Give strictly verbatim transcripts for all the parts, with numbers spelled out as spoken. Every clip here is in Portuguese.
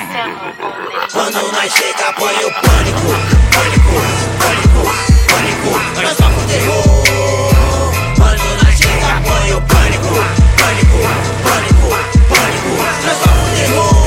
Quando nós chega, põe o pânico, pânico, pânico, pânico, nós toca o terror. Quando nós chega, põe o pânico, pânico, pânico, pânico, nós toca o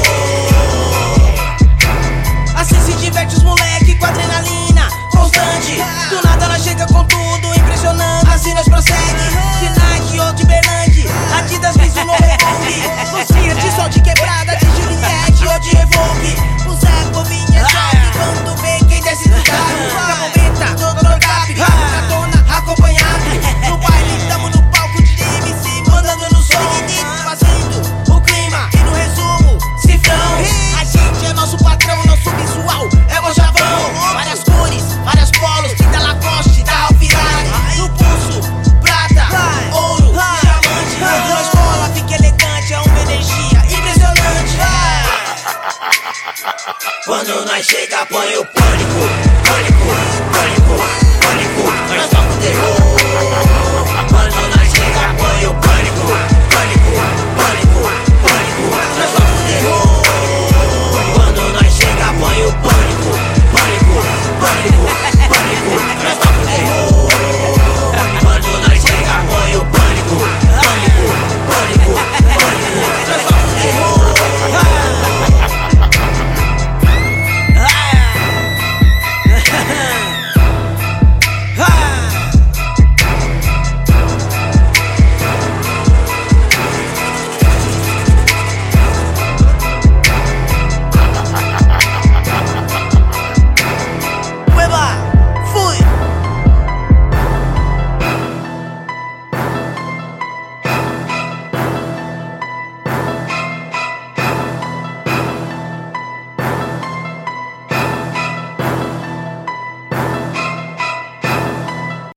terror. Assim se diverte os moleque com adrenalina constante. Do nada ela chega com tudo impressionante. Assim nós prossegue, de Nike ou de Berlande, Adidas, Mizuno, Reebok, Lucia de sol de quebrada, de Juliette ou de Revoke. O Zé Bovinha é choque quando tu vê quem desce do carro. Na bombeta, doutor Cap, na dona acompanhado. No baile, tamo no palco de M C, mandando no som, fazendo o clima. E no resumo, cifrão. A gente é nosso patrão, nosso visual é o chavão. Várias cores, várias polos, tinta Lacoste, da Alpirari. No pulso, prata, ouro, diamante. Na escola fica elegante, é uma energia impressionante. Quando nós chega, põe o pânico, pânico, pânico, pânico, nós toca o terror.